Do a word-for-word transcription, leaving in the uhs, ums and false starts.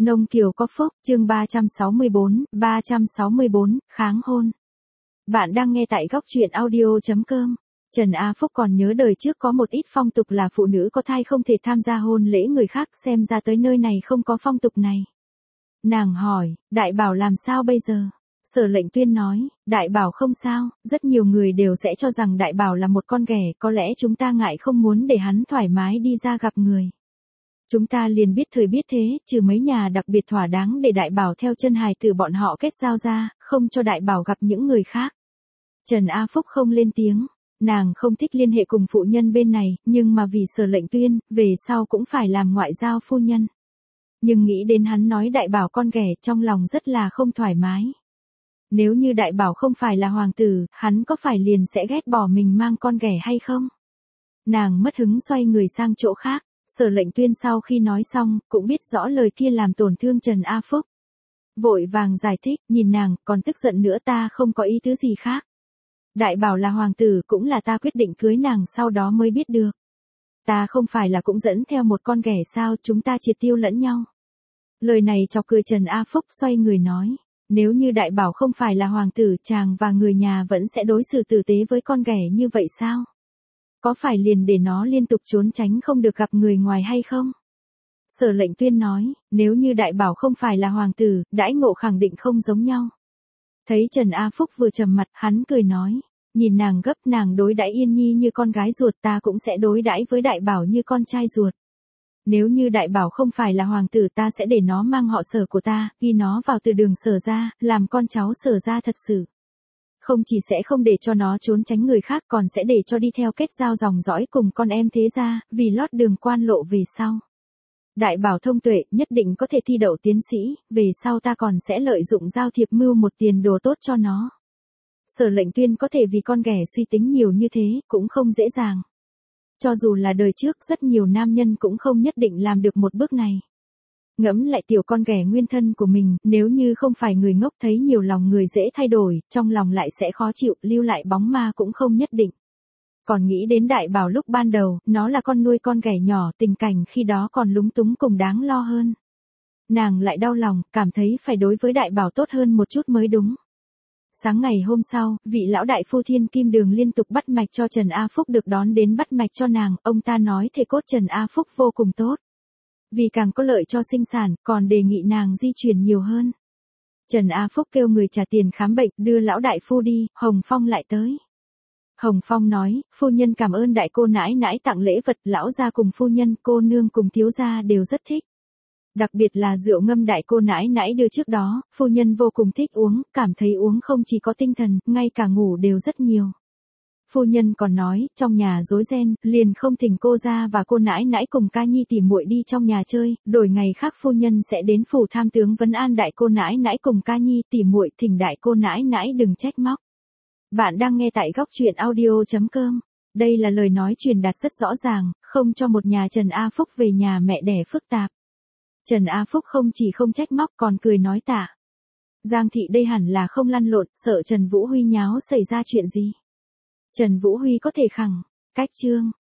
Nông Kiều có phúc, chương ba trăm sáu mươi bốn, ba trăm sáu mươi bốn, kháng hôn. Bạn đang nghe tại góc truyện audio chấm com. Trần A Phúc còn nhớ đời trước có một ít phong tục là phụ nữ có thai không thể tham gia hôn lễ người khác, xem ra tới nơi này không có phong tục này. Nàng hỏi, Đại Bảo làm sao bây giờ? Sở Lệnh Tuyên nói, Đại Bảo không sao, rất nhiều người đều sẽ cho rằng Đại Bảo là một con ghẻ, có lẽ chúng ta ngại không muốn để hắn thoải mái đi ra gặp người. Chúng ta liền biết thời biết thế, trừ mấy nhà đặc biệt thỏa đáng để Đại Bảo theo chân hài tử bọn họ kết giao ra, không cho Đại Bảo gặp những người khác. Trần A Phúc không lên tiếng, nàng không thích liên hệ cùng phụ nhân bên này, nhưng mà vì Sở Lệnh Tuyên, về sau cũng phải làm ngoại giao phu nhân. Nhưng nghĩ đến hắn nói Đại Bảo con ghẻ, trong lòng rất là không thoải mái. Nếu như Đại Bảo không phải là hoàng tử, hắn có phải liền sẽ ghét bỏ mình mang con ghẻ hay không? Nàng mất hứng xoay người sang chỗ khác. Sở Lệnh Tuyên sau khi nói xong, cũng biết rõ lời kia làm tổn thương Trần A Phúc. Vội vàng giải thích, nhìn nàng, còn tức giận nữa, ta không có ý tứ gì khác. Đại Bảo là hoàng tử, cũng là ta quyết định cưới nàng sau đó mới biết được. Ta không phải là cũng dẫn theo một con ghẻ sao, chúng ta triệt tiêu lẫn nhau. Lời này chọc cười Trần A Phúc, xoay người nói, nếu như Đại Bảo không phải là hoàng tử, chàng và người nhà vẫn sẽ đối xử tử tế với con ghẻ như vậy sao? Có phải liền để nó liên tục trốn tránh không được gặp người ngoài hay không? Sở Lệnh Tuyên nói, nếu như Đại Bảo không phải là hoàng tử, đãi ngộ khẳng định không giống nhau. Thấy Trần A Phúc vừa trầm mặt, hắn cười nói, nhìn nàng gấp, nàng đối đãi Yên Nhi như con gái ruột, ta cũng sẽ đối đãi với Đại Bảo như con trai ruột. Nếu như Đại Bảo không phải là hoàng tử, ta sẽ để nó mang họ Sở của ta, ghi nó vào từ đường Sở gia, làm con cháu Sở gia thật sự. Không chỉ sẽ không để cho nó trốn tránh người khác, còn sẽ để cho đi theo kết giao dòng dõi cùng con em thế gia, vì lót đường quan lộ về sau. Đại Bảo thông tuệ, nhất định có thể thi đậu tiến sĩ, về sau ta còn sẽ lợi dụng giao thiệp mưu một tiền đồ tốt cho nó. Sở Lệnh Tuyên có thể vì con ghẻ suy tính nhiều như thế, cũng không dễ dàng. Cho dù là đời trước, rất nhiều nam nhân cũng không nhất định làm được một bước này. Ngẫm lại tiểu con ghẻ nguyên thân của mình, nếu như không phải người ngốc thấy nhiều lòng người dễ thay đổi, trong lòng lại sẽ khó chịu, lưu lại bóng ma cũng không nhất định. Còn nghĩ đến Đại Bảo lúc ban đầu, nó là con nuôi con ghẻ nhỏ, tình cảnh khi đó còn lúng túng cùng đáng lo hơn. Nàng lại đau lòng, cảm thấy phải đối với Đại Bảo tốt hơn một chút mới đúng. Sáng ngày hôm sau, vị lão đại phu Thiên Kim Đường liên tục bắt mạch cho Trần A Phúc được đón đến bắt mạch cho nàng, ông ta nói thể cốt Trần A Phúc vô cùng tốt. Vì càng có lợi cho sinh sản, còn đề nghị nàng di chuyển nhiều hơn. Trần A Phúc kêu người trả tiền khám bệnh, đưa lão đại phu đi, Hồng Phong lại tới. Hồng Phong nói, phu nhân cảm ơn đại cô nãi nãi tặng lễ vật, lão gia cùng phu nhân, cô nương cùng thiếu gia đều rất thích. Đặc biệt là rượu ngâm đại cô nãi nãi đưa trước đó, phu nhân vô cùng thích uống, cảm thấy uống không chỉ có tinh thần, ngay cả ngủ đều rất nhiều. Phu nhân còn nói, trong nhà rối ren, liền không thỉnh cô ra và cô nãi nãi cùng ca nhi tỉ muội đi trong nhà chơi, đổi ngày khác phu nhân sẽ đến phủ tham tướng vấn an đại cô nãi nãi cùng ca nhi tỉ muội, thỉnh đại cô nãi nãi đừng trách móc. Bạn đang nghe tại góc truyện audio chấm com. Đây là lời nói truyền đạt rất rõ ràng, không cho một nhà Trần A Phúc về nhà mẹ đẻ phức tạp. Trần A Phúc không chỉ không trách móc còn cười nói tạ. Giang thị đây hẳn là không lăn lộn, sợ Trần Vũ Huy nháo xảy ra chuyện gì. Trần Vũ Huy có thể khẳng, cách chương,